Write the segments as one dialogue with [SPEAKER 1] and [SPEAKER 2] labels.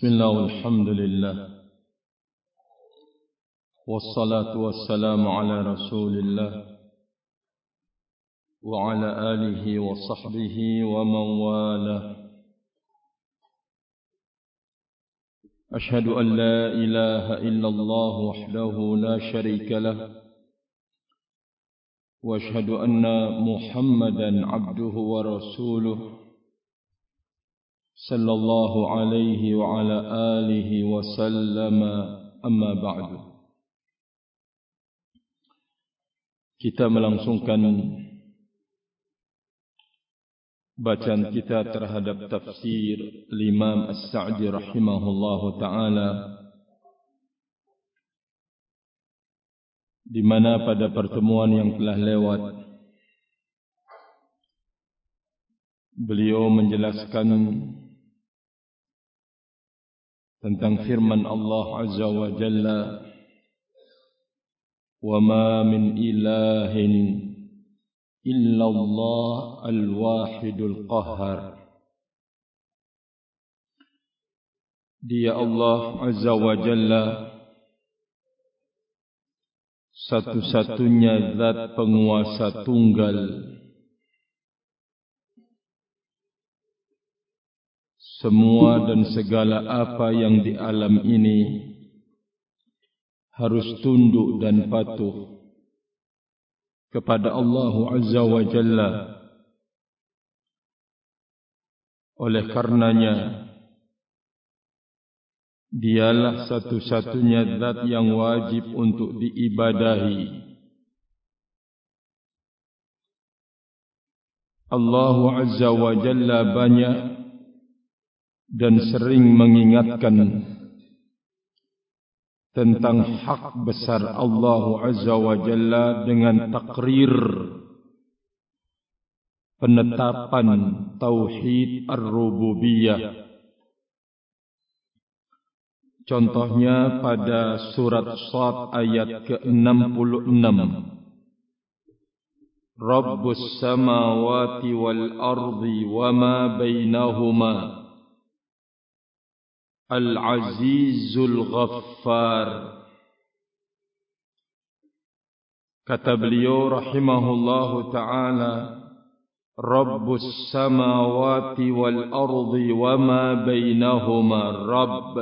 [SPEAKER 1] بسم الله والحمد لله والصلاة والسلام على رسول الله وعلى آله وصحبه ومن والاه. أشهد أن لا إله إلا الله وحده لا شريك له وأشهد أن محمدا عبده ورسوله صلى الله عليه وعلى آله وسلم. أما بعد. Kita melangsungkan bacaan kita terhadap tafsir Imam As-Sa'di rahimahullahu ta'ala, di mana pada pertemuan yang telah lewat beliau menjelaskan tentang firman Allah Azza wa Jalla, wa ma min ilahin illallah al-wahidul qahhar. Dia Allah Azza wa Jalla satu-satunya zat penguasa tunggal. Semua dan segala apa yang di alam ini harus tunduk dan patuh kepada Allah Azza wa Jalla. Oleh karenanya, dialah satu-satunya zat yang wajib untuk diibadahi. Allah Azza wa Jalla banyak dan sering mengingatkan tentang hak besar Allah Azza wa Jalla dengan takrir penetapan tauhid ar-rububiyah. Contohnya pada surat Shad ayat ke-66. Rabbus samawati wal ardi wa ma bainahuma Al-Azizul Ghaffar. Kata beliau rahimahullahu ta'ala, Rabbus samawati wal ardi wa ma bainahuma Rabb.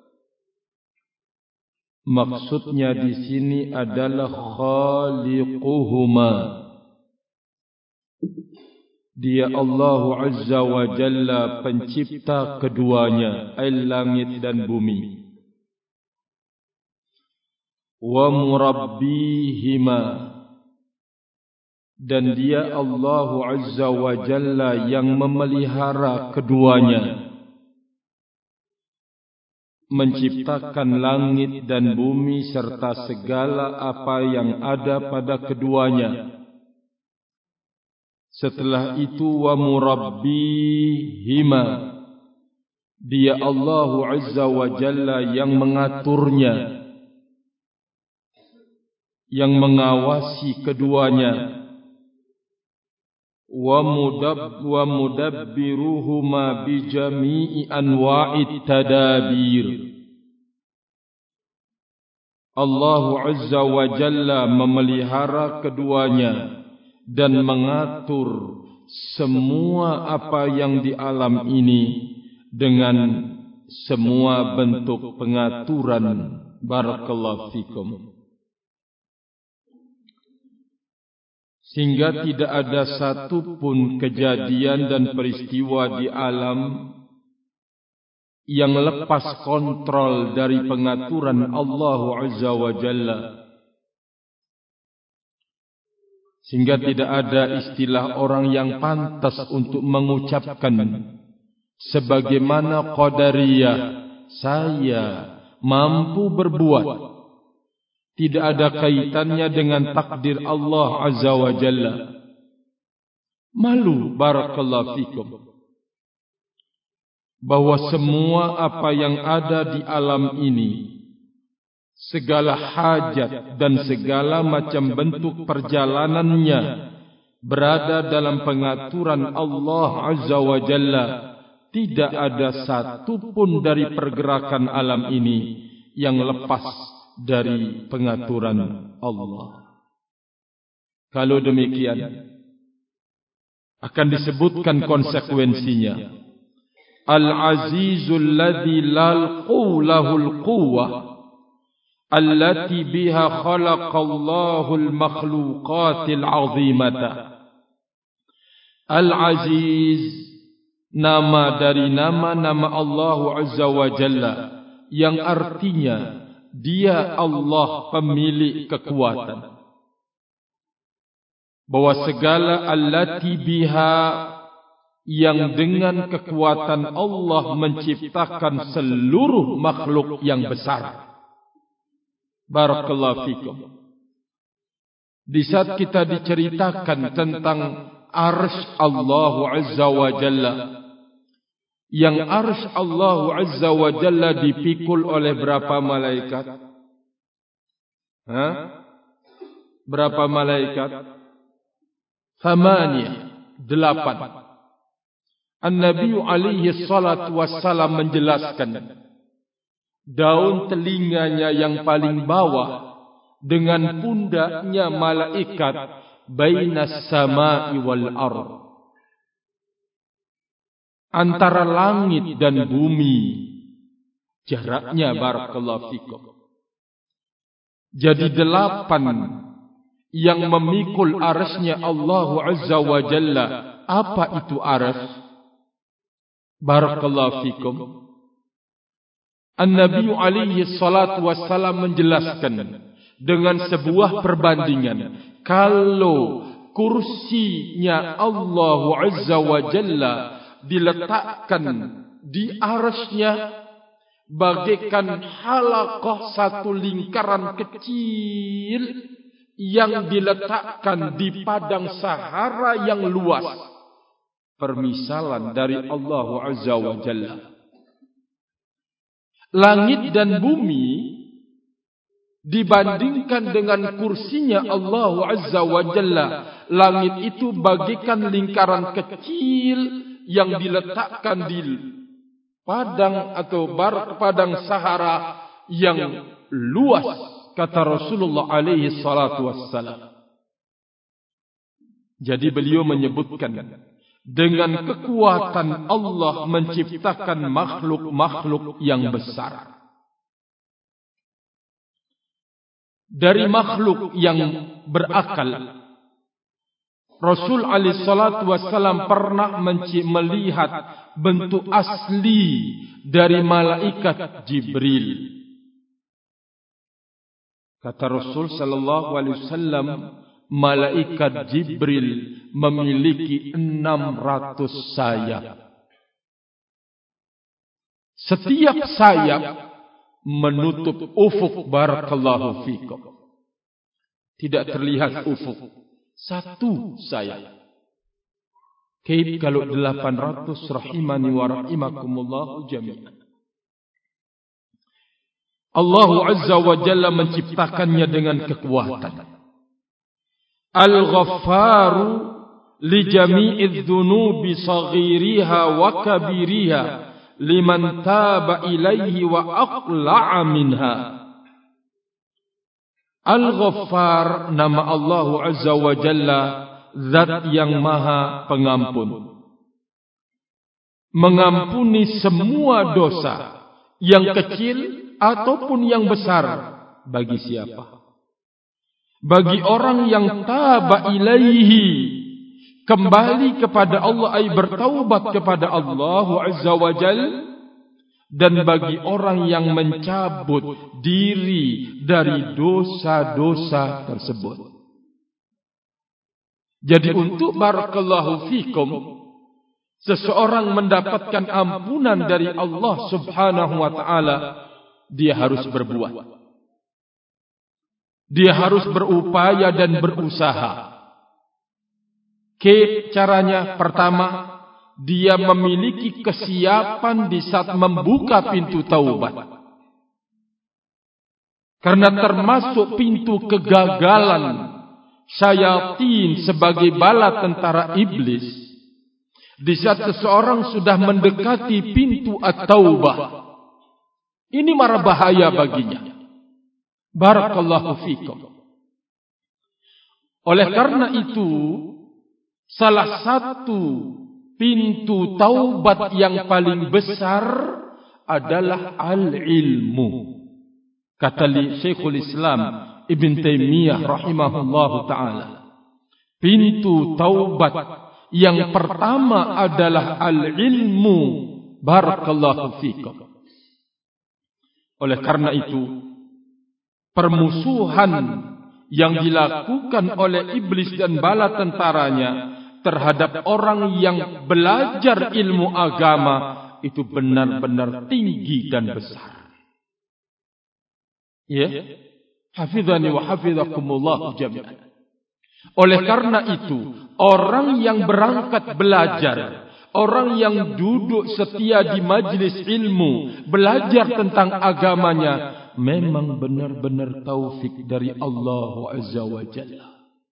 [SPEAKER 1] Maksudnya di sini adalah khaliquhuma. Dia Allah Azza wa Jalla pencipta keduanya, langit dan bumi. Wa murabbihima, dan dia Allah Azza wa Jalla yang memelihara keduanya, menciptakan langit dan bumi serta segala apa yang ada pada keduanya. Setelah itu wa murabbihima, dia Allah Azza wa Jalla yang mengaturnya, yang mengawasi keduanya. Wa mudabbiruhuma bi jami'i anwa'it tadabir. Allah Azza wa Jalla memelihara keduanya dan mengatur semua apa yang di alam ini dengan semua bentuk pengaturan. Barakallahu fikum. Sehingga tidak ada satu pun kejadian dan peristiwa di alam yang lepas kontrol dari pengaturan Allah Azza wa Jalla. Sehingga tidak ada istilah orang yang pantas untuk mengucapkan sebagaimana qadariyah, saya mampu berbuat. Tidak ada kaitannya dengan takdir Allah Azza wa Jalla. Malu, barakallahu fikum, bahwa semua apa yang ada di alam ini, segala hajat dan segala macam bentuk perjalanannya berada dalam pengaturan Allah Azza wa Jalla tidak ada satu pun dari pergerakan alam ini yang lepas dari pengaturan Allah. Kalau demikian, akan disebutkan konsekuensinya. Al-Azizul ladzi la qawlahul quwwah allati biha khalaqallahul makhluqatil azimata. Al-Aziz, nama dari nama-nama Allah Azza wa Jalla, yang artinya Dia Allah pemilik kekuatan. Bahwa segala allati biha, yang dengan kekuatan Allah menciptakan seluruh makhluk yang besar. Barakallahu fikum. Di saat kita diceritakan tentang arsy Allah Azza wa Jalla, yang arsy Allah Azza wa Jalla dipikul oleh berapa malaikat? Berapa malaikat? 8. An-Nabi alaihi salatu wassalam menjelaskan, daun telinganya yang paling bawah dengan pundaknya malaikat bainas sama'i wal ardh, antara langit dan bumi jaraknya. Barakallahu fikum. Jadi 8 yang memikul arsy-Nya Allah Azza wa Jalla. Apa itu arsy? Barakallahu fikum. An-Nabi alaihi salatu wassalam menjelaskan dengan sebuah perbandingan. Kalau kursinya Allah Azza wa Jalla diletakkan di arsy-Nya, bagaikan halaqah, satu lingkaran kecil yang diletakkan di padang Sahara yang luas. Permisalan dari Allah Azza wa Jalla. Langit dan bumi dibandingkan dengan kursinya Allah Azza wa Jalla, langit itu bagaikan lingkaran kecil yang diletakkan di padang atau padang Sahara yang luas, kata Rasulullah alaihi salatu wassalam. Jadi beliau menyebutkan, dengan kekuatan Allah menciptakan makhluk-makhluk yang besar. Dari makhluk yang berakal, Rasul alaihi salatu wassalam pernah melihat bentuk asli dari malaikat Jibril. Kata Rasul sallallahu alaihi wasallam, malaikat Jibril memiliki 600 sayap. Setiap sayap menutup ufuk. Barakallahu fikum. Tidak terlihat ufuk. Satu sayap. Kaif kalau 800? Rahimani wa rahimakumullah jami'an. Allah Azza wa Jalla menciptakannya dengan kekuatan. Al-Ghaffaru li jami'idz dzunubi saghiriha wa kabiriha liman taba ilaihi wa aqla'a minha. Al-Ghaffar, nama Allah Azza wa Jalla, zat yang maha pengampun, mengampuni semua dosa, yang kecil ataupun yang besar. Bagi siapa? Bagi orang yang taba ilaihi, kembali kepada Allah, ay bertaubat kepada Allah Azza wa Jalla. Dan bagi orang yang mencabut diri dari dosa-dosa tersebut. Jadi untuk barakallahu fikum, seseorang mendapatkan ampunan dari Allah Subhanahu wa ta'ala, dia harus berbuat. Dia harus berupaya dan berusaha. Caranya pertama, dia memiliki kesiapan di saat membuka pintu taubat. Karena termasuk pintu kegagalan syayatin sebagai bala tentara iblis Di saat seseorang sudah mendekati pintu at-taubah, ini mara bahaya baginya. Barakallahu fikum. Oleh karena itu, salah satu pintu taubat yang paling besar adalah al-ilmu. Kata Syekhul Islam Ibn Taimiyah rahimahullahu ta'ala, pintu taubat yang pertama adalah al-ilmu. Barakallahu fikum. Oleh karena itu, permusuhan yang dilakukan oleh iblis dan bala tentaranya terhadap orang yang belajar ilmu agama itu benar-benar tinggi dan besar. Ya, hafizani wa hafizakumullah jami'an. Oleh karena itu, orang yang berangkat belajar, orang yang duduk setia di majlis ilmu, belajar tentang agamanya, memang benar-benar taufik dari Allah Azza wa Jalla.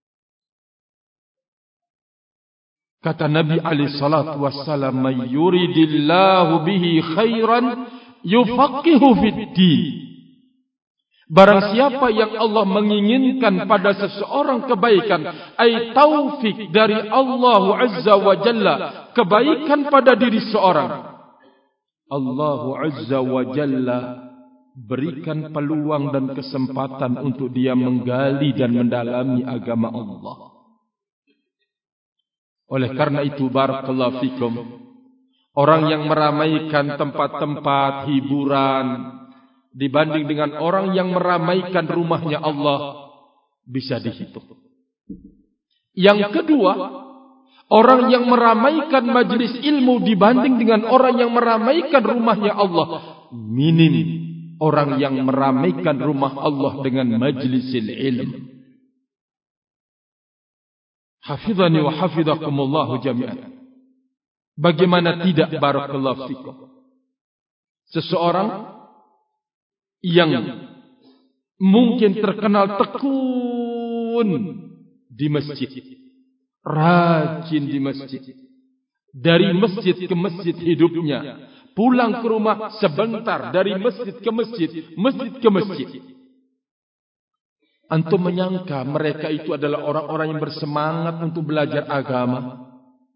[SPEAKER 1] Kata Nabi alaihi salatu wassalam, "May yuridillahu bihi khairan yufaqihu fid din." Barang siapa yang Allah menginginkan pada seseorang kebaikan, ai taufik dari Allah Azza wa Jalla, kebaikan pada diri seorang, Allah Azza wa Jalla berikan peluang dan kesempatan untuk dia menggali dan mendalami agama Allah. Oleh karena itu, barakallahu fikum, orang yang meramaikan tempat-tempat hiburan dibanding dengan orang yang meramaikan rumahnya Allah bisa dihitung. Yang kedua, orang yang meramaikan majlis ilmu dibanding dengan orang yang meramaikan rumahnya Allah, minim orang yang meramaikan rumah Allah dengan majlisil ilm. Hafizani wa hafizakumullahu jami'an. Bagaimana tidak, barakallahu fikum, seseorang yang mungkin terkenal tekun di masjid, rajin di masjid, dari masjid ke masjid hidupnya, pulang ke rumah sebentar, dari masjid ke masjid, masjid ke masjid. Antum menyangka mereka itu adalah orang-orang yang bersemangat untuk belajar agama?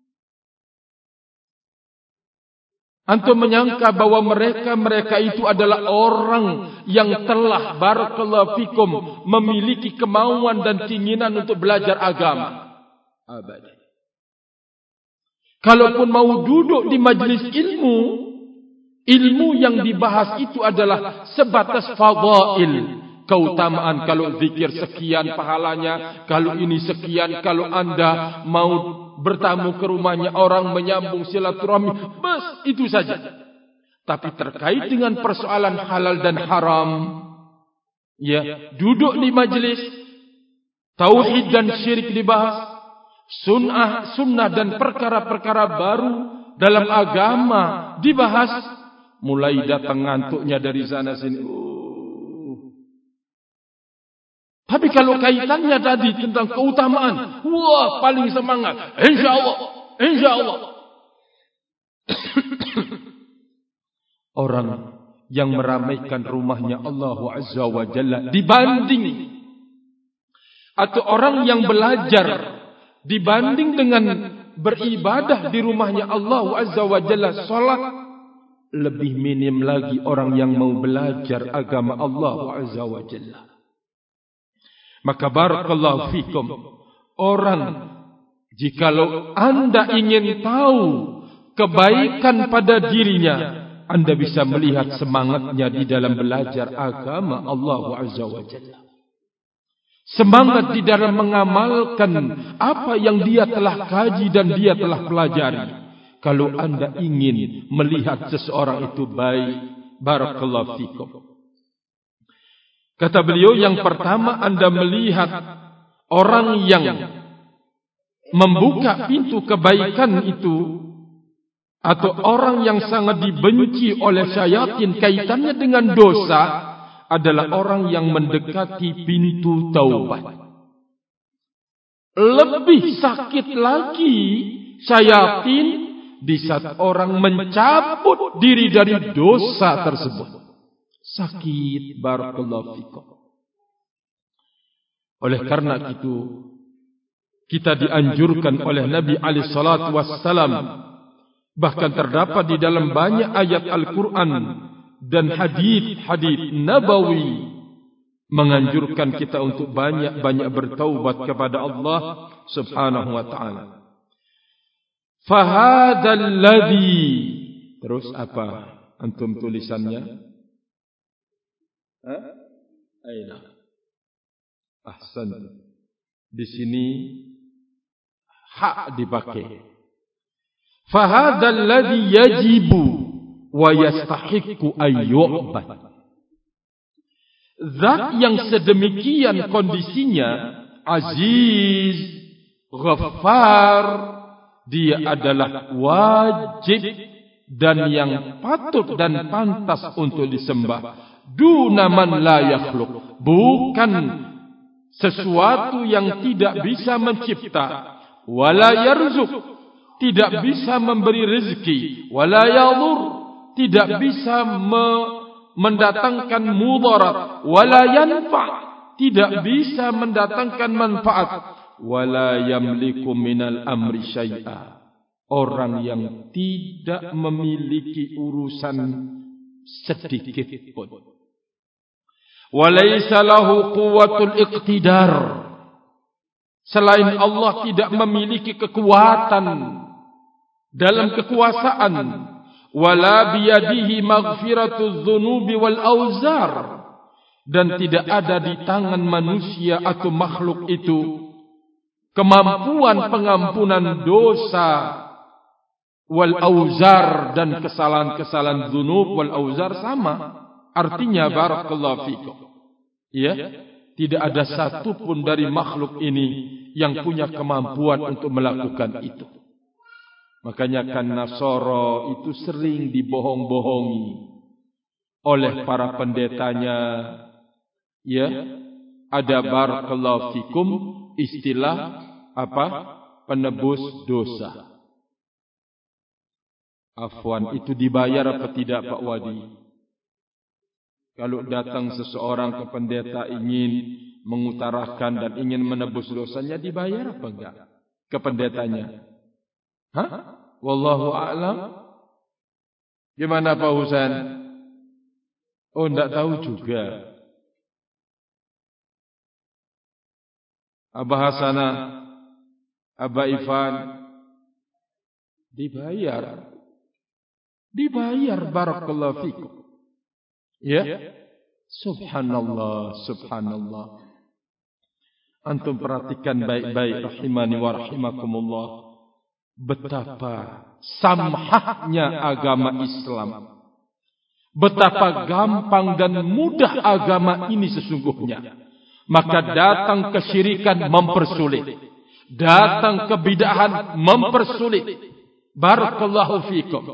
[SPEAKER 1] Antum menyangka bahwa mereka itu adalah orang yang telah, barakallahu fikum, memiliki kemauan dan keinginan untuk belajar agama? Abadan. Kalaupun mau duduk di majlis ilmu, ilmu yang dibahas itu adalah sebatas fadail, keutamaan. Kalau zikir sekian pahalanya, kalau ini sekian, kalau anda mau bertamu ke rumahnya orang, menyambung silaturahmi, bas, itu saja. Tapi terkait dengan persoalan halal dan haram, ya, duduk di majlis, tauhid dan syirik dibahas, sunnah dan perkara-perkara baru dalam agama dibahas, mulai datang ngantuknya dari sana sini. Tapi kalau kaitannya tadi tentang keutamaan, wah, paling semangat. InsyaAllah, insyaAllah. Orang yang meramaikan rumahnya Allah Azza wa Jalla dibanding, atau orang yang belajar dibanding dengan beribadah di rumahnya Allah Azza wa Jalla, salat, lebih minim lagi orang yang mau belajar agama Allah Azza wa Jalla. Maka barakallahu fikum, orang, jikalau anda ingin tahu kebaikan pada dirinya, anda bisa melihat semangatnya di dalam belajar agama Allah Azza wa Jalla. Semangat di dalam mengamalkan apa yang dia telah kaji dan dia telah pelajari. Kalau anda ingin melihat seseorang itu baik, barakallahu fikum, kata beliau, yang pertama anda melihat orang yang membuka pintu kebaikan itu, atau orang yang sangat dibenci oleh syaitan kaitannya dengan dosa, adalah orang yang mendekati pintu taubat. Lebih sakit lagi syaitan di saat orang mencabut diri dari dosa tersebut. Sakit, barakallahu fikum. Oleh karena itu, kita dianjurkan oleh Nabi alaihi salatu wassalam, bahkan terdapat di dalam banyak ayat Al-Quran dan hadis-hadis nabawi, menganjurkan kita untuk banyak-banyak bertaubat kepada Allah Subhanahu wa taala. Fahadal ladzi, terus apa antum tulisannya? Aina? Ahsan. Di sini hak dipakai. Fahadal ladzi yajibu wa yastahiqqu ayyu'bad. Zat yang sedemikian kondisinya, aziz, ghaffar, dia adalah wajib dan yang patut dan pantas untuk disembah. Duna man la yakhluq, bukan sesuatu yang tidak bisa mencipta, wala yarzuk, tidak bisa memberi rezeki, wala yadur, tidak bisa mendatangkan mudarat, wala yanfa, tidak bisa mendatangkan manfaat, wala yamliku minal amri syai'a, orang yang tidak memiliki urusan sedikit pun. Walaysa lahu quwwatul iqtidar, selain Allah tidak memiliki kekuatan dalam kekuasaan. Wala biyadihi maghfiratuz dzunubi wal auzar, dan tidak ada di tangan manusia atau makhluk itu kemampuan pengampunan dosa wal auzar, dan kesalahan-kesalahan dzunub wal auzar sama artinya. Barakallahu fikum. Ya, tidak ada satu pun dari makhluk ini yang punya kemampuan untuk melakukan itu. Makanya kan Nasara itu sering dibohong-bohongi oleh para pendetanya. Ya, ada barakallahu fikum istilah apa? Penebus dosa. Afwan, itu dibayar apa tidak Pak Wadi? Kalau datang seseorang ke pendeta ingin mengutarakan dan ingin menebus dosanya, dibayar apa enggak ke pendetanya? Hah? Wallahu a'lam. Gimana Pak Husain? Oh, enggak tahu juga. Abah Hasanah, Abah Ifan, dibayar. Dibayar, barakallahu fikum. Ya? Subhanallah, subhanallah. Antum perhatikan baik-baik rahimani wa rahimakumullah. Betapa samhahnya agama Islam, betapa gampang dan mudah agama ini sesungguhnya. Maka datang kesyirikan mempersulit, datang kebid'ahan mempersulit. Barakallahu fikum.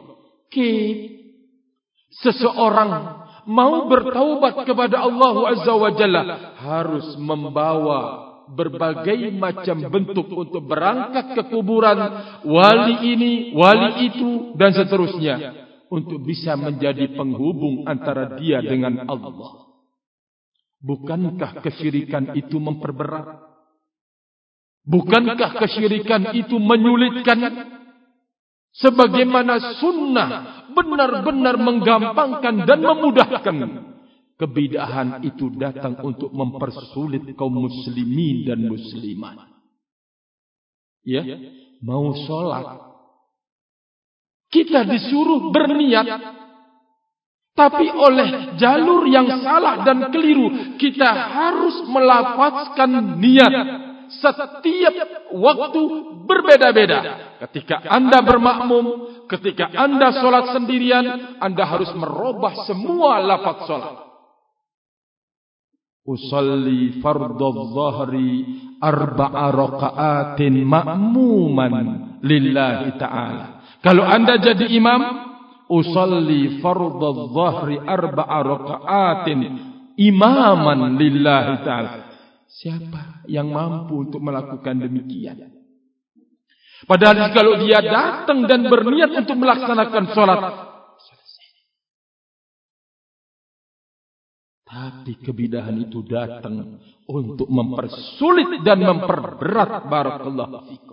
[SPEAKER 1] Seseorang mau bertaubat kepada Allah Azza wa Jalla harus membawa berbagai macam bentuk untuk berangkat ke kuburan wali ini, wali itu, dan seterusnya, untuk bisa menjadi penghubung antara dia dengan Allah. Bukankah kesyirikan itu memperberat? Bukankah kesyirikan itu menyulitkan? Sebagaimana sunnah benar-benar menggampangkan dan memudahkan, kebid'ahan itu datang untuk mempersulit kaum muslimin dan muslimat. Ya, mau sholat, kita disuruh berniat, tapi oleh jalur yang salah dan keliru, kita harus melafazkan niat setiap waktu berbeda-beda. Ketika Anda bermakmum, ketika Anda sholat sendirian, Anda harus merubah semua lafaz sholat. Usalli fardadh dhahri arba'a raka'atin ma'muman lillahi ta'ala. Kalau Anda jadi imam, usalli fardadh dhahri arba'a raka'atin imaman lillahi ta'ala. Siapa yang mampu untuk melakukan demikian? Padahal kalau dia datang dan berniat untuk melaksanakan sholat, selesai. Tapi kebidahan itu datang untuk mempersulit dan memperberat. Barakallahu fikum.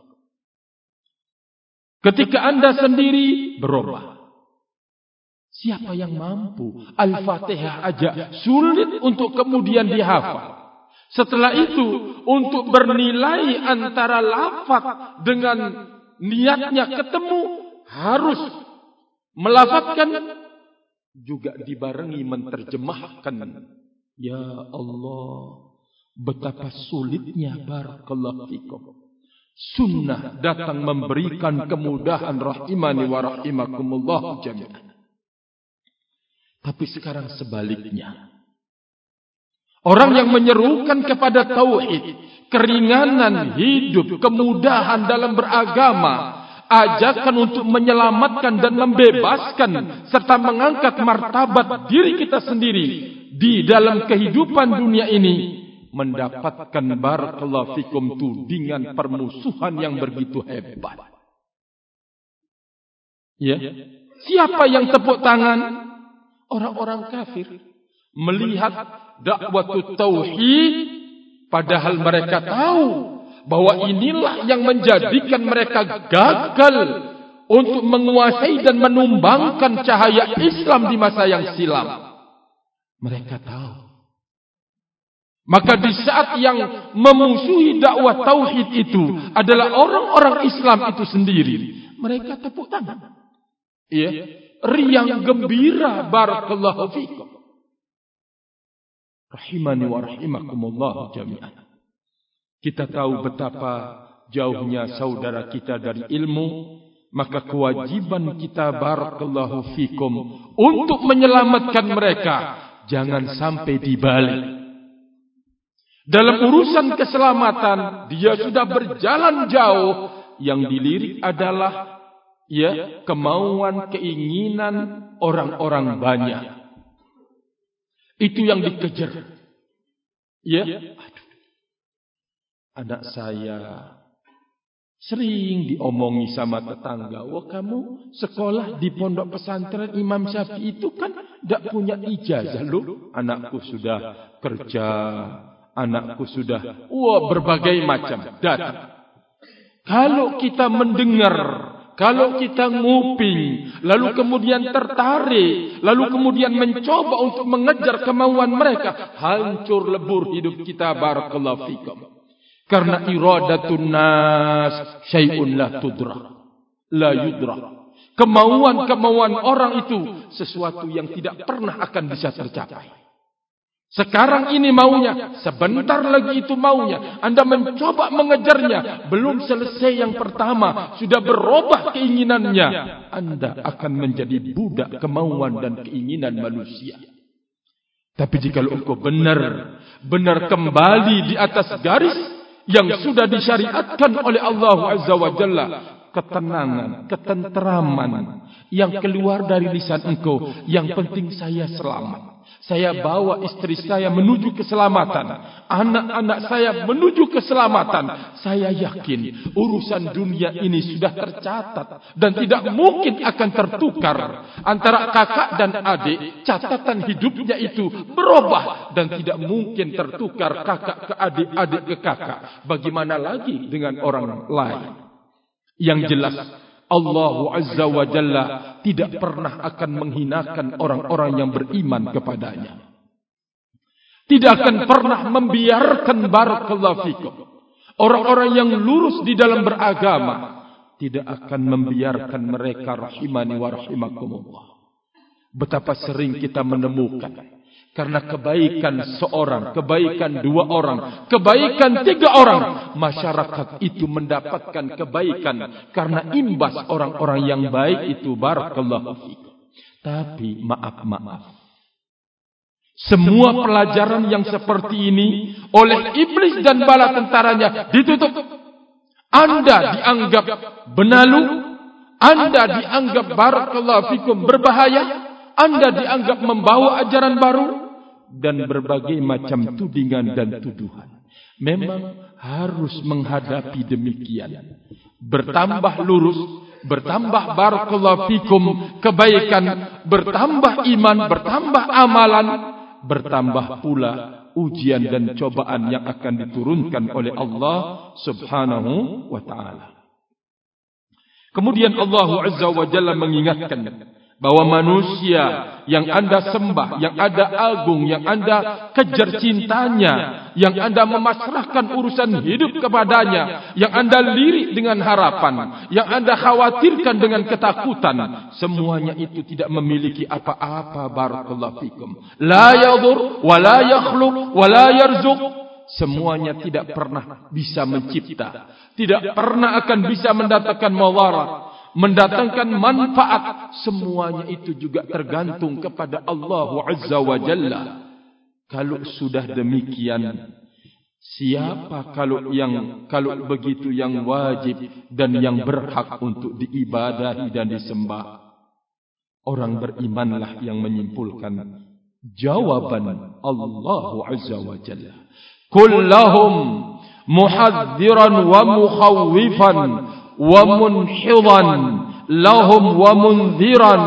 [SPEAKER 1] Ketika Anda sendiri berubah, siapa yang mampu? Al-Fatihah aja sulit untuk kemudian dihafal. Setelah itu, untuk bernilai antara lafaz dengan niatnya ketemu, harus melafazkan, juga dibarengi menterjemahkan. Ya Allah, betapa sulitnya. Barakallahu fikum. Sunnah datang memberikan kemudahan, rahimani wa rahimakumullah jami'an. Tapi sekarang sebaliknya. Orang yang menyerukan kepada tauhid, keringanan hidup, kemudahan dalam beragama, ajakan untuk menyelamatkan dan membebaskan serta mengangkat martabat diri kita sendiri di dalam kehidupan dunia ini, mendapatkan barakallahu fikum tudingan permusuhan yang begitu hebat. Ya, siapa yang tepuk tangan? Orang-orang kafir melihat dakwah tauhid, padahal mereka tahu bahwa inilah yang menjadikan mereka gagal untuk menguasai dan menumbangkan cahaya Islam di masa yang silam. Mereka tahu. Maka di saat yang memusuhi dakwah tauhid itu adalah orang-orang Islam itu sendiri, mereka tepuk tangan. Iya, riang gembira. Barakallahu fikum. Rahimani wa rahimakumullah jami'an. Kita tahu betapa jauhnya saudara kita dari ilmu, maka kewajiban kita barakallahu fikum untuk menyelamatkan mereka, jangan sampai dibalik. Dalam urusan keselamatan, dia sudah berjalan jauh, yang dilirik adalah ya kemauan, keinginan orang-orang banyak. Itu yang dikejar. Ya, aduh, anak saya sering diomongi sama tetangga, wah kamu sekolah di pondok pesantren Imam Syafi'i itu kan tidak punya ijazah loh. Anakku sudah kerja, anakku sudah, wah berbagai macam datang. Kalau kita mendengar, kalau kita nguping, lalu kemudian tertarik, lalu kemudian mencoba untuk mengejar kemauan mereka, hancur lebur hidup kita. Barakallahu fikum. Karena iradatun nas syai'un la tudra, la yudra. Kemauan-kemauan orang itu sesuatu yang tidak pernah akan bisa tercapai. Sekarang ini maunya, sebentar lagi itu maunya. Anda mencoba mengejarnya, belum selesai yang pertama, sudah berubah keinginannya. Anda akan menjadi budak kemauan dan keinginan manusia. Tapi jika engkau benar kembali di atas garis yang sudah disyariatkan oleh Allah Azza wa Jalla, ketenangan, ketenteraman yang keluar dari lisan engkau, yang penting saya selamat. Saya bawa istri saya menuju keselamatan, anak-anak saya menuju keselamatan. Saya yakin urusan dunia ini sudah tercatat dan tidak mungkin akan tertukar. Antara kakak dan adik, catatan hidupnya itu berubah dan tidak mungkin tertukar kakak ke adik, adik ke kakak. Bagaimana lagi dengan orang lain? Yang jelas, Allah Azza wa Jalla tidak pernah akan menghinakan orang-orang yang beriman kepadanya. Tidak akan pernah membiarkan barakallahu fikum orang-orang yang lurus di dalam beragama, tidak akan membiarkan mereka rahimani wa rahimakumullah. Betapa sering kita menemukan, karena kebaikan seorang, kebaikan dua orang, kebaikan tiga orang, masyarakat itu mendapatkan kebaikan karena imbas orang-orang yang baik itu. Barakallahu fikum. Tapi maaf, semua pelajaran yang seperti ini oleh iblis dan bala tentaranya ditutup. Anda dianggap benalu, Anda dianggap barakallahu fikum berbahaya, Anda dianggap membawa ajaran baru, dan berbagai macam tudingan dan tuduhan. Memang harus menghadapi demikian. Bertambah lurus, bertambah barakallahu fikum kebaikan, bertambah iman, bertambah amalan, bertambah pula ujian dan cobaan yang akan diturunkan oleh Allah Subhanahu wa taala. Kemudian Allah Azza wa Jalla mengingatkan bahwa manusia yang Anda sembah, yang Anda agung, yang Anda kejar cintanya, yang Anda memasrahkan urusan hidup kepadanya, yang Anda lirik dengan harapan, yang Anda khawatirkan dengan ketakutan, semuanya itu tidak memiliki apa-apa. Barakallahu fikum. La yadur, wa la yakhluq, wa la yarzuq. Semuanya tidak pernah bisa mencipta, tidak pernah akan bisa mendatangkan mawarat, mendatangkan manfaat. Semuanya itu juga tergantung kepada Allah Azza wa Jalla. Kalau sudah demikian, siapa kalau begitu yang wajib dan yang berhak untuk diibadahi dan disembah? Orang berimanlah yang menyimpulkan jawaban Allah Azza wa Jalla. Kullahum muhadziran wa mukhawwifan wa munhidan lahum wa munziran.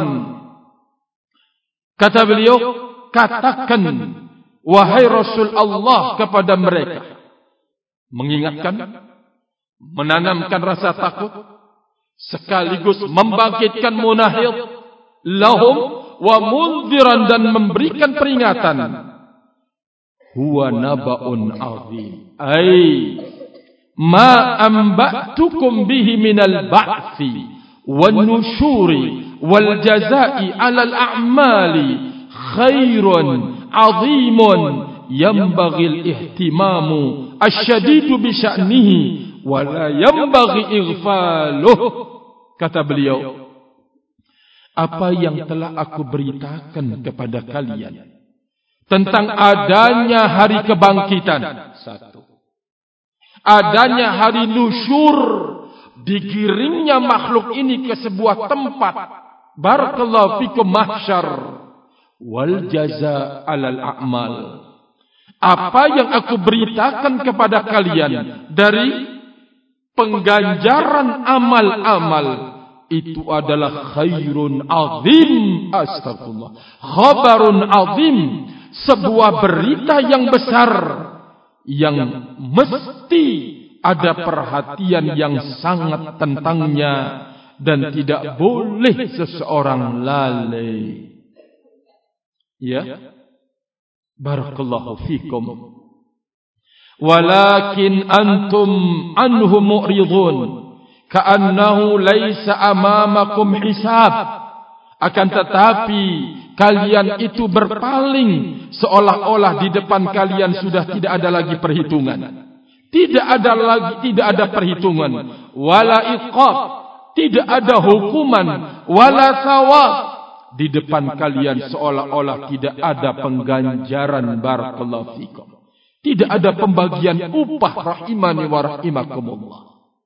[SPEAKER 1] Kata beliau, katakan wahai Rasul Allah kepada mereka, mengingatkan, menanamkan rasa takut, sekaligus membangkitkan munahid, lahum wa munziran, dan memberikan peringatan. Huwa naba'un azim, ay ma amba'tukum bihi minal ba'thi wan nusyuri wal jazai 'alal a'mali khairun 'azimun yanbaghi al-ihtimamu asyadidu bi sya'nihi wa la yanbaghi ighfaluh. Kata beliau, apa yang telah aku beritakan kepada kalian tentang adanya hari kebangkitan, satu, adanya hari nusyur, digiringnya makhluk ini ke sebuah tempat, barakallahu fikum, mahsyar, wal jaza alal a'mal. Apa yang aku beritakan kepada kalian dari pengganjaran amal-amal, itu adalah khairun azim, astagfirullah, khabarun azim, sebuah berita yang besar, yang mesti ada perhatian yang sangat tentangnya, dan tidak boleh seseorang lalai. Ya, barakallahu fikum. Walakin antum anhu mu'ridun, ka'annahu laisa amamakum hisab. Akan tetapi kalian itu berpaling, seolah-olah di depan kalian sudah tidak ada lagi perhitungan. Tidak ada perhitungan. Wala iqab, tidak ada hukuman. Wala thawab, di depan kalian seolah-olah tidak ada pengganjaran. Barakallahu fikum. Tidak ada pembagian upah, rahimani wa rahimakumullah.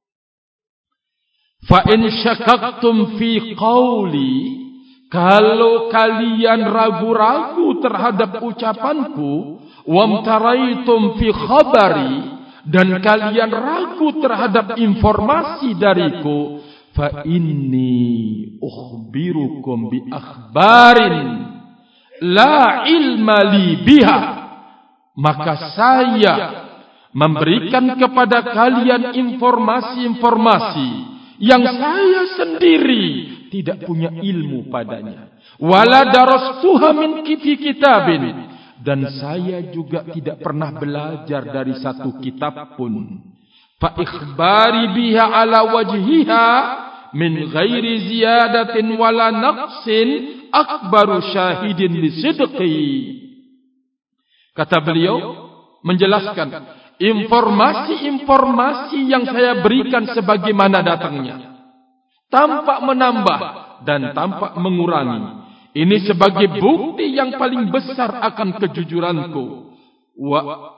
[SPEAKER 1] Fa in syakaktum fi qawli, kalau kalian ragu-ragu terhadap ucapanku, wamtaraitum fi khabari, dan kalian ragu terhadap informasi dariku, fa inni ukhbirukum bi akhbarin la ilma li biha, maka saya memberikan kepada kalian informasi-informasi yang saya sendiri tidak punya ilmu padanya. Wala darastuha min kitabin, dan saya juga tidak pernah belajar dari satu kitab pun. Fa ikhbari biha ala wajhiha min ghairi ziyadatin wala naqsin akbaru syahidin li sidqi. Kata beliau menjelaskan informasi-informasi yang saya berikan sebagaimana datangnya, tanpa menambah dan tanpa mengurangi. Ini sebagai bukti yang paling besar akan kejujuranku. Wa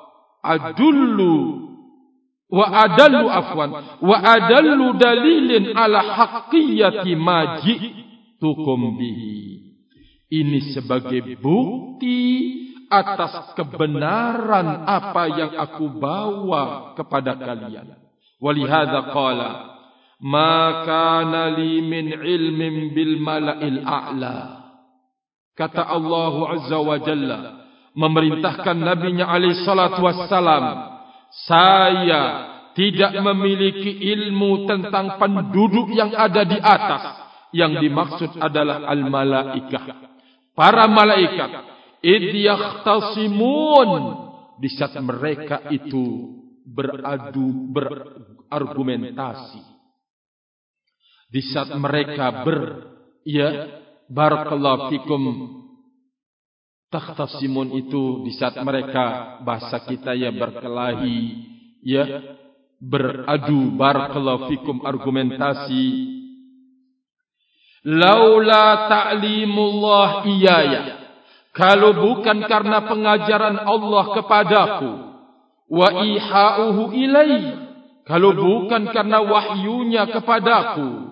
[SPEAKER 1] adallu dalilin ala haqqiyati ma ji'tukum bihi. Ini sebagai bukti atas kebenaran apa yang aku bawa kepada kalian. Walihada qala, ma kana li min ilmin bil mala'il a'la. Kata Allah Azza wa Jalla, memerintahkan Nabi-Nya alaihi salatu wassalam, saya tidak memiliki ilmu tentang penduduk yang ada di atas. Yang dimaksud adalah al-malaikah, para malaikat. Idh yakhtasimun, di saat mereka itu berargumentasi. Di saat mereka barakallahu fikum, takhtasimun itu di saat mereka, bahasa kita berkelahi, beradu, barakallahu fikum, argumentasi. Laula ta'limullah iyaya, kalau bukan karena pengajaran Allah kepadaku, wa iha'uhu ilai, kalau bukan karena wahyunya kepadaku,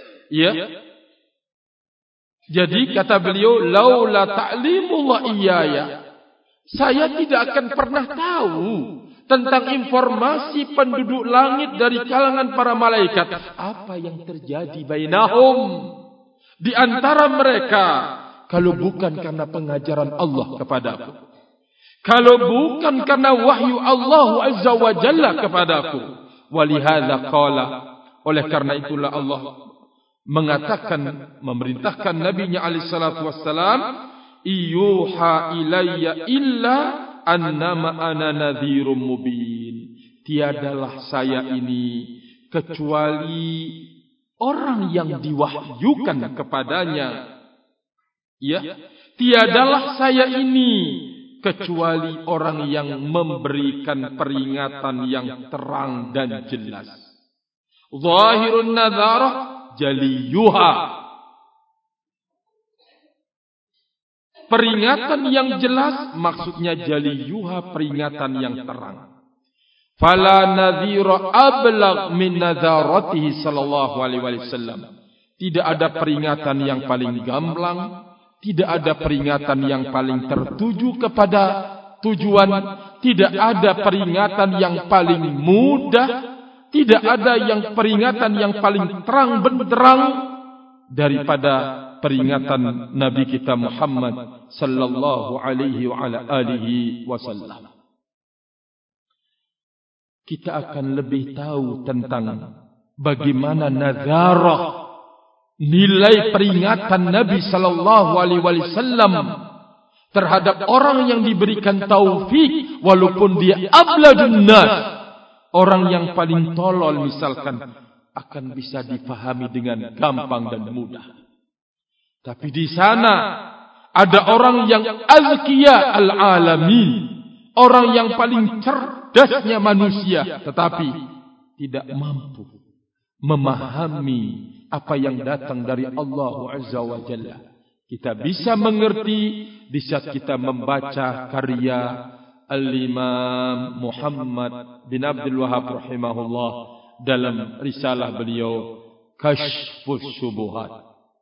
[SPEAKER 1] jadi kata beliau, laula ta'limullah iyaya, saya tidak akan pernah tahu tentang informasi penduduk langit dari kalangan para malaikat, apa yang terjadi bainahum, di antara mereka, kalau bukan karena pengajaran Allah kepadaku, kalau bukan karena wahyu Allah Azza wa Jalla kepadaku. Walihada qala, oleh karena itulah Allah mengatakan, memerintahkan Nabi-Nya alaihi salatu wassalam, iyuha ilayya illa annama ana nadhirum mubin. Tiadalah saya ini kecuali orang yang diwahyukan kepadanya. Tiadalah saya ini kecuali orang yang memberikan peringatan yang terang dan jelas. Zahirun nadharah jaliyuha, peringatan yang jelas, maksudnya jaliyuha, peringatan yang terang. Fala nadhira ablagh min nadharatihi sallallahu alaihi wasallam. Tidak ada peringatan yang paling gamblang, tidak ada peringatan yang paling tertuju kepada tujuan, tidak ada peringatan yang paling mudah, tidak ada yang peringatan yang paling terang benderang daripada peringatan Nabi kita Muhammad sallallahu alaihi wa ala alihi wasallam. Kita akan lebih tahu tentang bagaimana nadharah, nilai peringatan Nabi sallallahu alaihi wasallam terhadap orang yang diberikan taufik, walaupun dia abladun nas, orang yang paling tolol misalkan, akan bisa difahami dengan gampang dan mudah. Tapi di sana ada orang yang azkiya al-alamin, orang yang paling cerdasnya manusia, tetapi tidak mampu memahami apa yang datang dari Allah Azza wa Jalla. Kita bisa mengerti di saat kita membaca karya Al-Imam Muhammad bin Abdul Wahhab rahimahullah dalam risalah beliau Kashfus Syubuhat.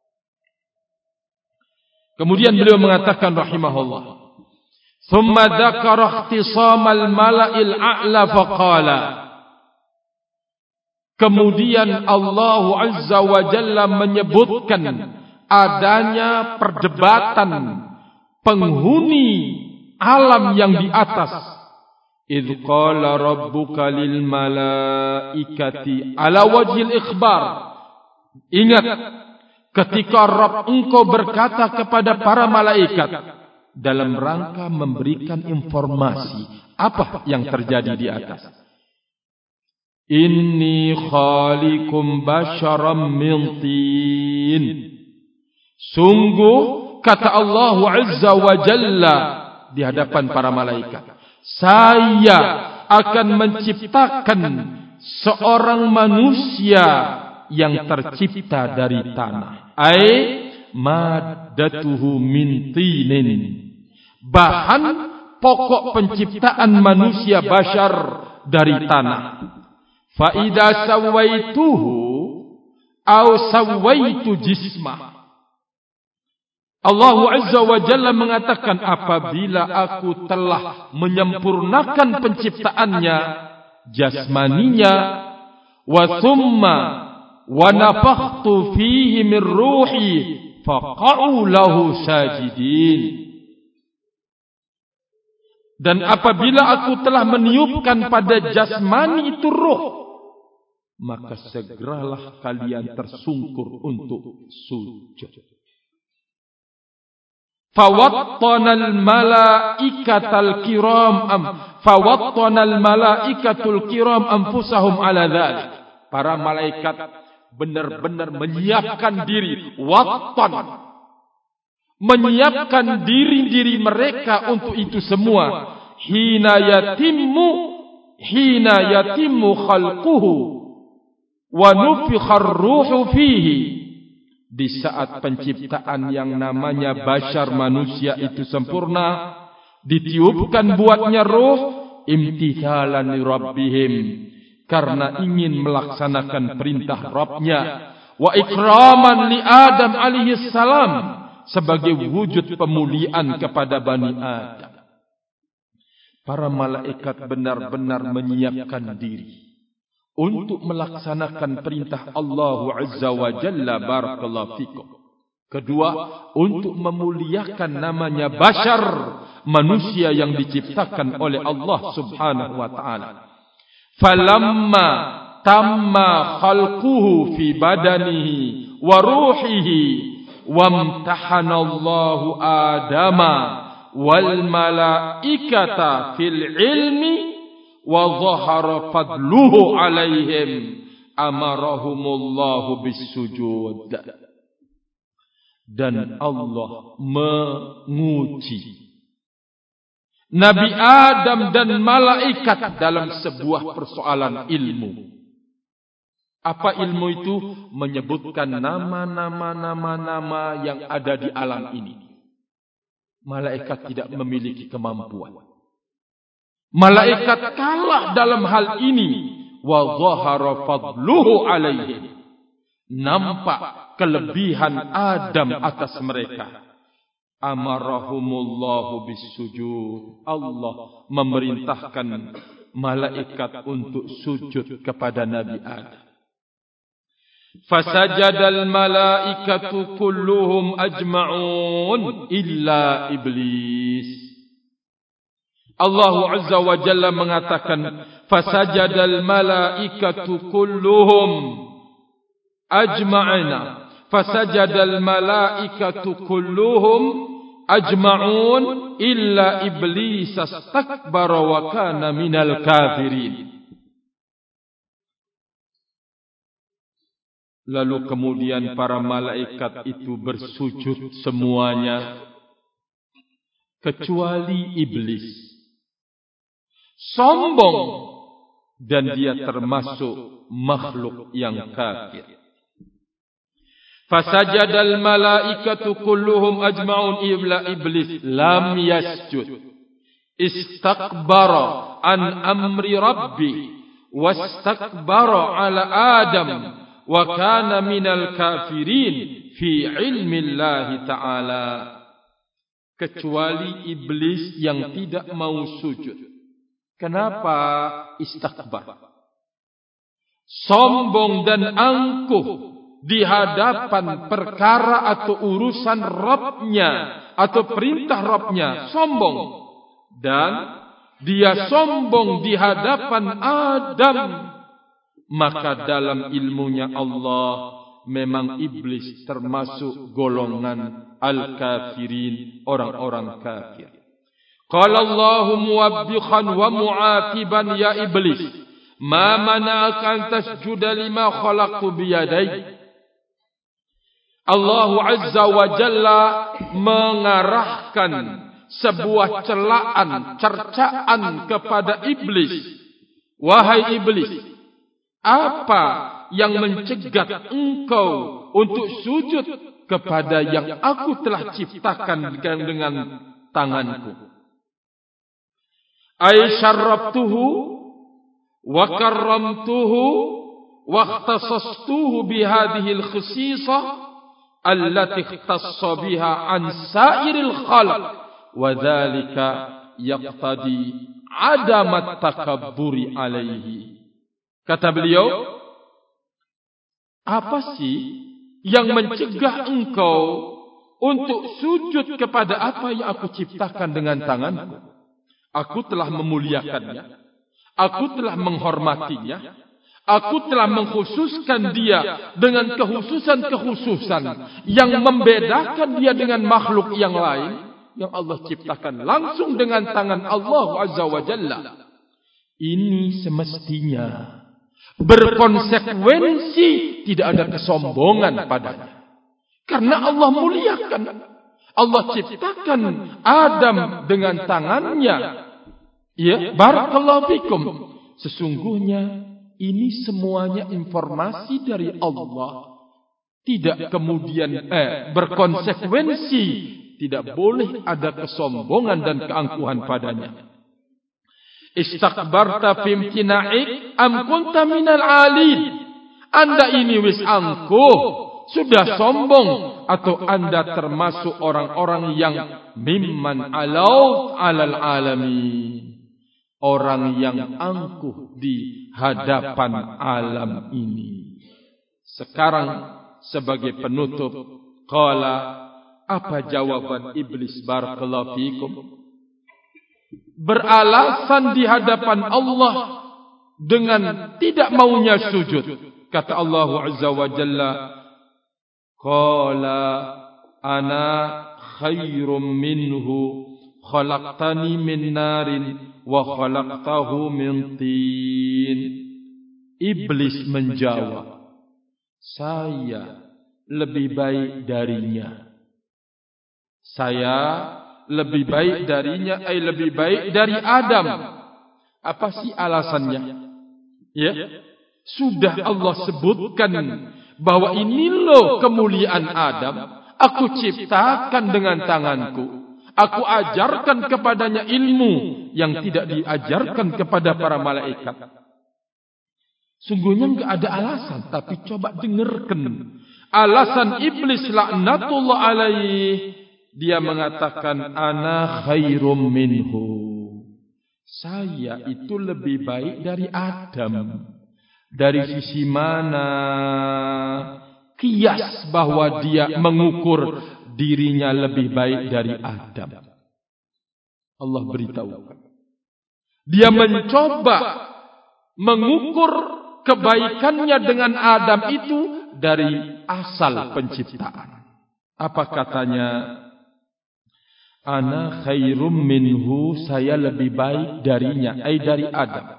[SPEAKER 1] Kemudian beliau mengatakan rahimahullah, thumma dzakara ikhtisamal mala'il a'la faqala, kemudian Allah Azza wa Jalla menyebutkan adanya perdebatan penghuni alam yang di atas. Idh qala rabbuka lil malaikati ala wajhil ikhbar. Ingat ketika Rabb engkau berkata kepada para malaikat dalam rangka memberikan informasi apa yang terjadi di atas. Inni khaliqum basharam min tin. Sungguh kata Allah Azza wa Jalla di hadapan para malaikat, saya akan menciptakan seorang manusia yang tercipta dari tanah. Maddatuhu min tinin. Bahan pokok penciptaan manusia bashar dari tanah. Fa idza sawaituhu aw sawaitu jismah. Allah Azza wa Jalla mengatakan, apabila aku telah menyempurnakan penciptaannya, jasmaninya, wa thumma wa nafakhtu fihi min ruhi faqa'u lahu sajidin. Dan apabila aku telah meniupkan pada jasmani itu ruh, maka segeralah kalian tersungkur untuk sujud. Fawattanal malaikatul kiram anfusahum ala dzalik. Para malaikat benar-benar menyiapkan diri, menyiapkan diri mereka untuk itu semua. Hina yatimmu khalquhu wa nufikha ar-ruhu fihi. Di saat penciptaan yang namanya bashar manusia itu sempurna, ditiupkan buatnya ruh, imtithalan li rabbihim, karena ingin melaksanakan perintah Rabbnya, wa ikraman li Adam alaihi salam, sebagai wujud pemuliaan kepada Bani Adam. Para malaikat benar-benar menyiapkan diri untuk melaksanakan perintah Allah Azza wa Jalla. Barakallahu fikum. Kedua, untuk memuliakan namanya bashar, manusia yang diciptakan oleh Allah Subhanahu wa taala. Falamma tamma khalquhu fi badanihi wa ruhihi wamtahana Allahu Adama wal malaikata fil ilmi wa dhahara fadluhu alaihim amarahumullahu bisujud. Dan Allah menguji Nabi Adam dan malaikat dalam sebuah persoalan ilmu. Apa ilmu itu? Menyebutkan nama-nama yang ada di alam ini. Malaikat tidak memiliki kemampuan. Malaikat kalah dalam hal ini. Wa dhahara fadluhu alaihim. Nampak kelebihan Adam atas mereka. Amarahumullahu bisujud. Allah memerintahkan malaikat untuk sujud kepada Nabi Adam. Fasajadal malaikatu kulluhum ajma'un illa iblis. Allah Azza wa Jalla mengatakan, fasajadal malaikatu kulluhum ajma'ina. Fasajadal malaikatu kulluhum ajma'un illa iblis astakbara wa kana minal kafirin. Lalu kemudian para malaikat itu bersujud semuanya kecuali iblis. Sombong, dan dia termasuk makhluk yang kafir. Fasajadal malaikatu kulluhum ajma'un illa iblis lam yasjud. Istakbara an amri rabbi wastakbara ala Adam wa kana minal kafirin fi ilmi Allah ta'ala. Kecuali iblis yang tidak mau sujud. Kenapa istakbar? Sombong dan angkuh di hadapan perkara atau urusan Rabbnya atau perintah Rabbnya. Sombong. Dan dia sombong di hadapan Adam. Maka dalam ilmunya Allah, memang iblis termasuk golongan al-kafirin, orang-orang kafir. Qala Allahu muwabbikhan wa mu'atiban ya iblis, ma mana'aka an tasjuda lima khalaqtu biyadai. Allah Azza wa Jalla mengarahkan sebuah celaan, cercaan kepada iblis. Wahai iblis, apa yang mencegat engkau untuk sujud kepada yang aku telah ciptakan dengan tanganku? Ay syarrabtuhu wa karramtuhu wa ikhtasastuhu bihadhil khisisah allati ikhtassa biha an sairil khalq wa dzalika yaqtadi adamat takabburi alaihi. Kata beliau, apa sih yang mencegah engkau untuk sujud kepada apa yang aku ciptakan dengan tanganku? Aku telah memuliakannya, aku telah menghormatinya, aku telah mengkhususkan dia dengan kekhususan-kekhususan yang membedakan dia dengan makhluk yang lain yang Allah ciptakan langsung dengan tangan Allah Azza wa Jalla. Ini semestinya berkonsekuensi, tidak ada kesombongan padanya. Karena Allah muliakan. Allah ciptakan Adam dengan tangannya. Ya, barakallahu fikum. Sesungguhnya ini semuanya informasi dari Allah. Tidak kemudian berkonsekuensi. Tidak boleh ada kesombongan dan keangkuhan padanya. Istakbarta fi imtina'ik am kunta minal 'alin. Anda ini wis angkuh, sudah sombong, atau Anda termasuk orang-orang yang mimman alaw 'alal 'alamin. Orang yang angkuh di hadapan alam ini. Sekarang sebagai penutup, qala, apa jawaban iblis barakallahu fikum? Beralasan di hadapan Allah dengan tidak maunya sujud. Kata Allah Azza wa Jalla, qala ana khairum minhu khalaqtani min narin wa khalaqtahu min tin. Iblis menjawab, saya lebih baik darinya. Saya lebih baik darinya, lebih baik dari Adam. Apa sih alasannya? Ya, sudah Allah sebutkan bahwa ini loh kemuliaan Adam. Aku ciptakan dengan tanganku. Aku ajarkan kepadanya ilmu yang tidak diajarkan kepada para malaikat. Sungguhnya enggak ada alasan, tapi coba dengarkan alasan iblis laknatullah alaih. Dia mengatakan ana khairum minhu. Saya itu lebih baik dari Adam. Dari sisi mana? Kias bahwa dia mengukur dirinya lebih baik dari Adam. Allah beritahu. Dia mencoba mengukur kebaikannya dengan Adam itu dari asal penciptaan. Apa katanya? Ana khairum minhu, saya lebih baik darinya, dari Adam.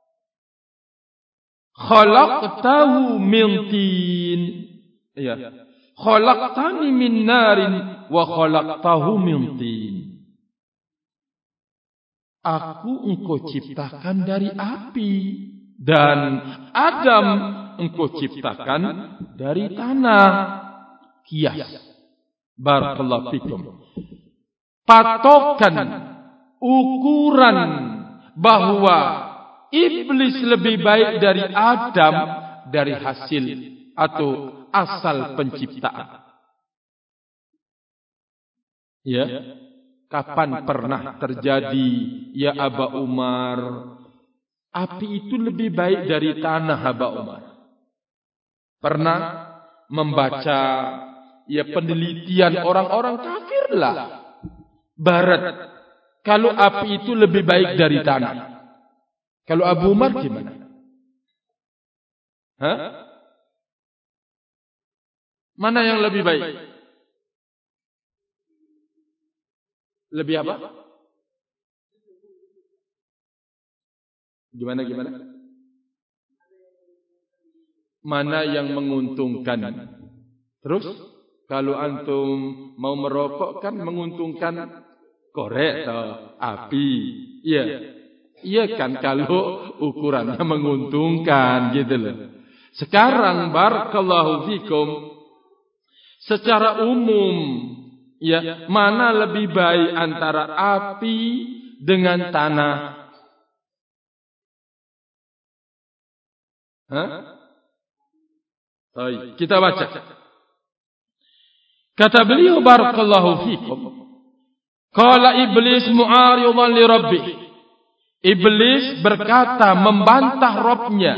[SPEAKER 1] Khalaqtahu min tin. Ya. Khalaqtani min narin wa khalaqtahu min tin. Aku engkau ciptakan dari api dan Adam engkau ciptakan dari tanah. Kias. Barakallahu fikum. Patokan, ukuran bahwa iblis lebih baik dari Adam dari hasil atau asal penciptaan. Ya, kapan pernah terjadi ya Aba Umar, api itu lebih baik dari tanah Aba Umar? Pernah membaca ya penelitian orang-orang kafir lah. Barat, kalau api itu lebih baik dari tanah. Kalau Abu Umar gimana? Hah? Mana yang lebih baik? Lebih apa? Gimana? Mana yang menguntungkan? Terus? Kalau antum mau merokok kan menguntungkan korek atau api. Iya. Iya kan kalau ukurannya menguntungkan gitu loh. Sekarang barakallahu fikum secara umum ya, mana lebih baik antara api dengan tanah? Hah? Baik, kita baca. Kata beliau, barakallahu fikum, qala iblis mu'aridan li rabbih. Iblis berkata membantah Rabbnya.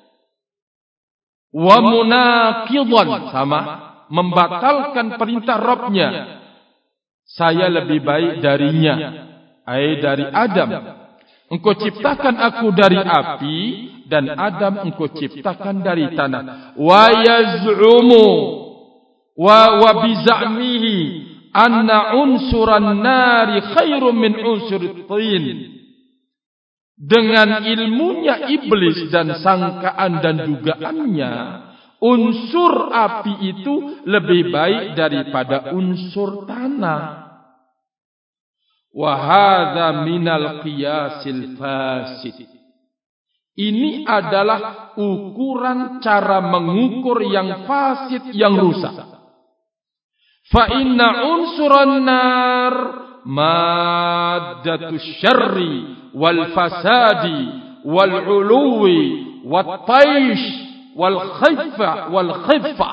[SPEAKER 1] Wa munaqidan, sama, membatalkan perintah Rabbnya. Saya lebih baik darinya, dari Adam. Engkau ciptakan aku dari api, dan Adam engkau ciptakan dari tanah. Wa yaz'umu wa biza'mihi anna unsuran nari khairum min unsurit tin. Dengan ilmunya iblis dan sangkaan dan dugaannya, unsur api itu lebih baik daripada unsur tanah. Wa hadza minal qiyasil fasid. Ini adalah ukuran cara mengukur yang fasid, yang rusak. Fa inna unsuran nar maddatus syarri wal fasadi wal uluwi wat taish wal khiffa.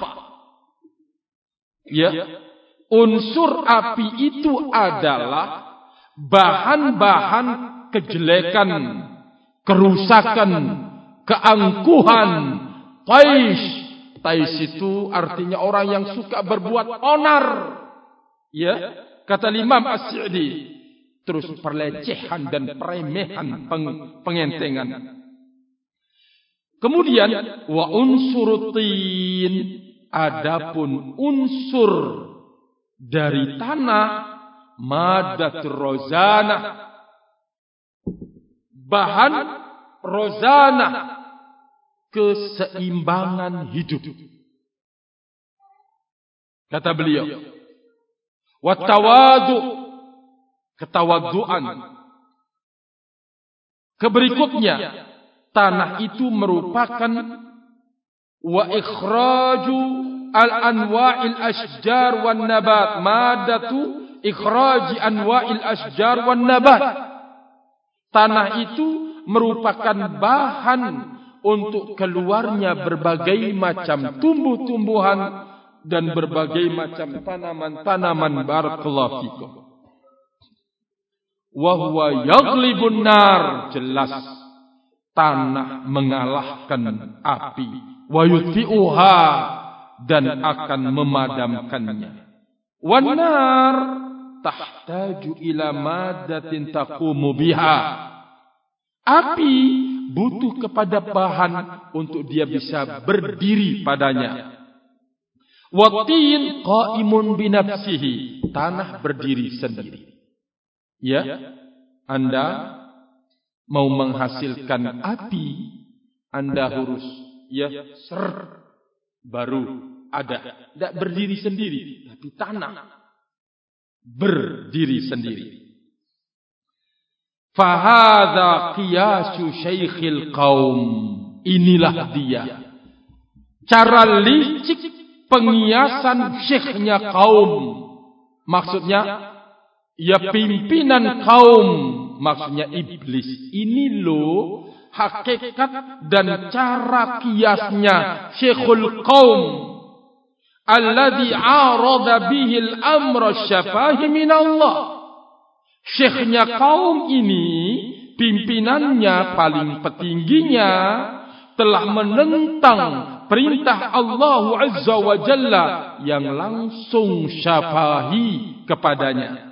[SPEAKER 1] Ya, unsur api itu adalah bahan-bahan kejelekan, kerusakan, keangkuhan. Taish itu artinya orang yang suka berbuat onar. Ya, kata Imam As-Sa'di, terus perlecehan dan peremehan, pengentengan. Kemudian wa unsurutin, adapun unsur dari tanah, madatur rozana, bahan rozana, keseimbangan hidup. Kata beliau, wattawadu, ketawaduan. Keberikutnya, tanah itu merupakan wa ikhraju al-anwa'il ashjar wan nabat, madatu ikhraji anwa'il ashjar wan nabat. Tanah itu merupakan bahan untuk keluarnya berbagai macam tumbuh-tumbuhan dan berbagai macam tanaman-tanaman. Barakallahu fikum. Wa huwa yaghlibun nar, jelas tanah mengalahkan api. Wa yutfi'uha, dan akan memadamkannya. Wan nar tahtaju ila maddatin taqumu biha. Api butuh kepada bahan untuk dia bisa berdiri padanya. Watin qaimun binafsihi, tanah berdiri sendiri. Ya, Anda mau menghasilkan api, Anda harus baru ada. Tidak berdiri sendiri, tapi tanah berdiri sendiri. Fahadha qiyasu syekhil qaum. Inilah dia cara licik pengiasan syekhnya kaum. Maksudnya, ya pimpinan kaum, maksudnya iblis. Ini loh hakikat dan cara kiasnya syekhul qaum, alladhi arada bihil amra syafahi minallah. Syekhnya kaum ini, pimpinannya paling petingginya, telah menentang perintah Allah Azza wa Jalla yang langsung syafahi kepadanya.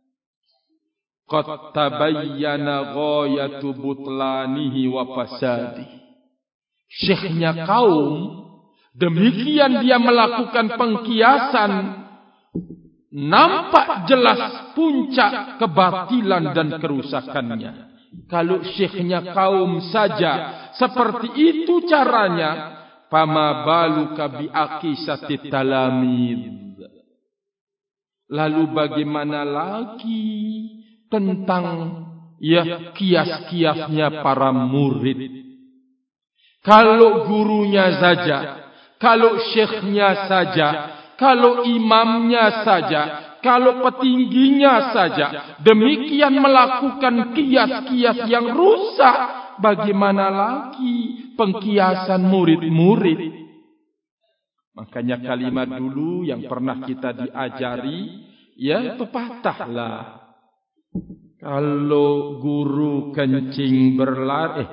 [SPEAKER 1] Qad tabayyana ghayatu butlanihi wa fasadi. Syekhnya kaum, demikian dia melakukan pengkiasan, nampak jelas puncak kebatilan dan kerusakannya. Kalau syekhnya kaum saja seperti itu caranya, fama baluka bi aqisati talamid. Lalu bagaimana lagi tentang kias-kiasnya para murid? Kalau gurunya saja, kalau syekhnya saja, kalau imamnya saja, kalau petingginya saja demikian melakukan kias-kias yang rusak, bagaimana lagi pengkiasan murid-murid? Makanya kalimat dulu yang pernah kita diajari, ya pepatahlah. Kalau guru kencing berlari,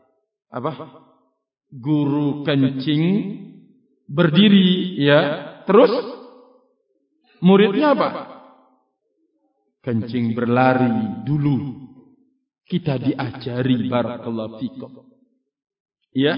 [SPEAKER 1] guru kencing berdiri, ya, terus muridnya apa? Kencing berlari dulu. Kita diajari, barakallahu fikum. Ya.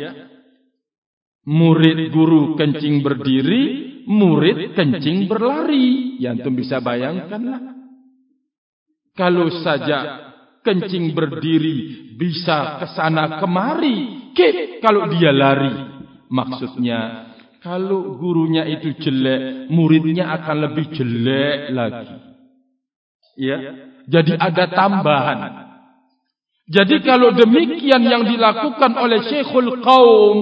[SPEAKER 1] Murid guru kencing berdiri, murid kencing berlari. Ya antum bisa bayangkanlah. Kalau saja kencing berdiri bisa ke sana kemari, kalau dia lari. Maksudnya, kalau gurunya itu jelek, muridnya akan lebih jelek lagi. Ya, jadi ada tambahan. Jadi kalau demikian yang dilakukan oleh Syekhul Qaum,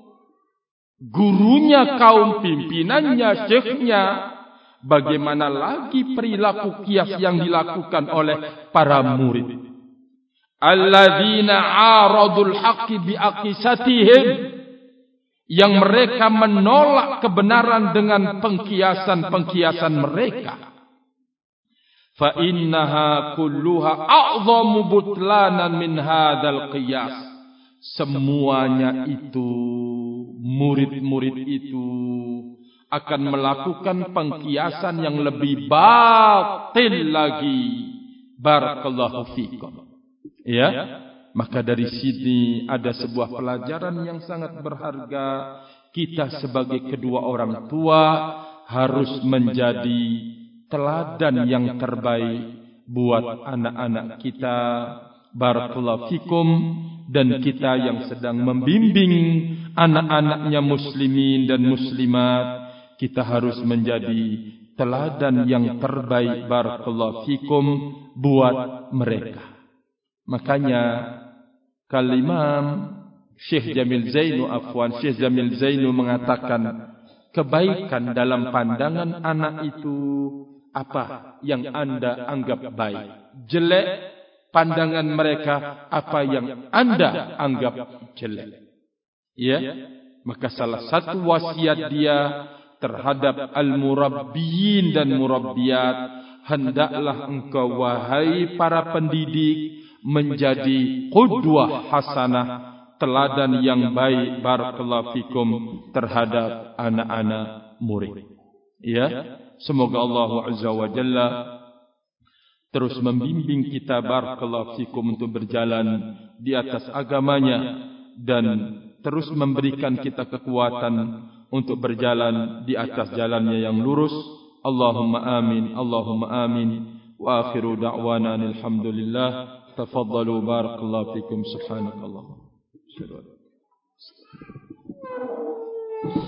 [SPEAKER 1] gurunya kaum, pimpinannya, syekhnya, bagaimana lagi perilaku kias yang dilakukan oleh para murid? Alladzina aradul haqqi biaqisatihim, yang mereka menolak kebenaran dengan pengkiasan-pengkiasan mereka. Fa innaha kulluha a'zamu butlanan min hadzal qiyas. Semuanya itu, murid-murid itu akan melakukan pengkiasan yang lebih batil lagi. Barakallahu fikum. Ya, maka dari sini ada sebuah pelajaran yang sangat berharga. Kita sebagai kedua orang tua harus menjadi teladan yang terbaik buat anak-anak kita. Barakallahu fikum. Dan kita yang sedang membimbing anak-anaknya muslimin dan muslimat, kita harus menjadi teladan yang terbaik, barakallahu fikum, buat mereka. Makanya Imam Syekh Jamil Zainu mengatakan, kebaikan dalam pandangan anak itu apa yang Anda anggap baik, jelek pandangan mereka apa yang Anda anggap jelek. Ya, maka salah satu wasiat dia terhadap al-murabbiyin dan murabbiyat, hendaklah engkau wahai para pendidik menjadi qudwah hasanah, teladan yang baik, barakallahu fikum, terhadap anak-anak murid. Ya, semoga Allah Azza wa Jalla terus membimbing kita, barakallahu fikum, untuk berjalan di atas agamanya dan terus memberikan kita kekuatan untuk berjalan di atas jalannya yang lurus. Allahumma amin, Allahumma amin. Wa akhiru da'wana alhamdulillah. Tafaddalu, barakallahu fikum, subhanakallah.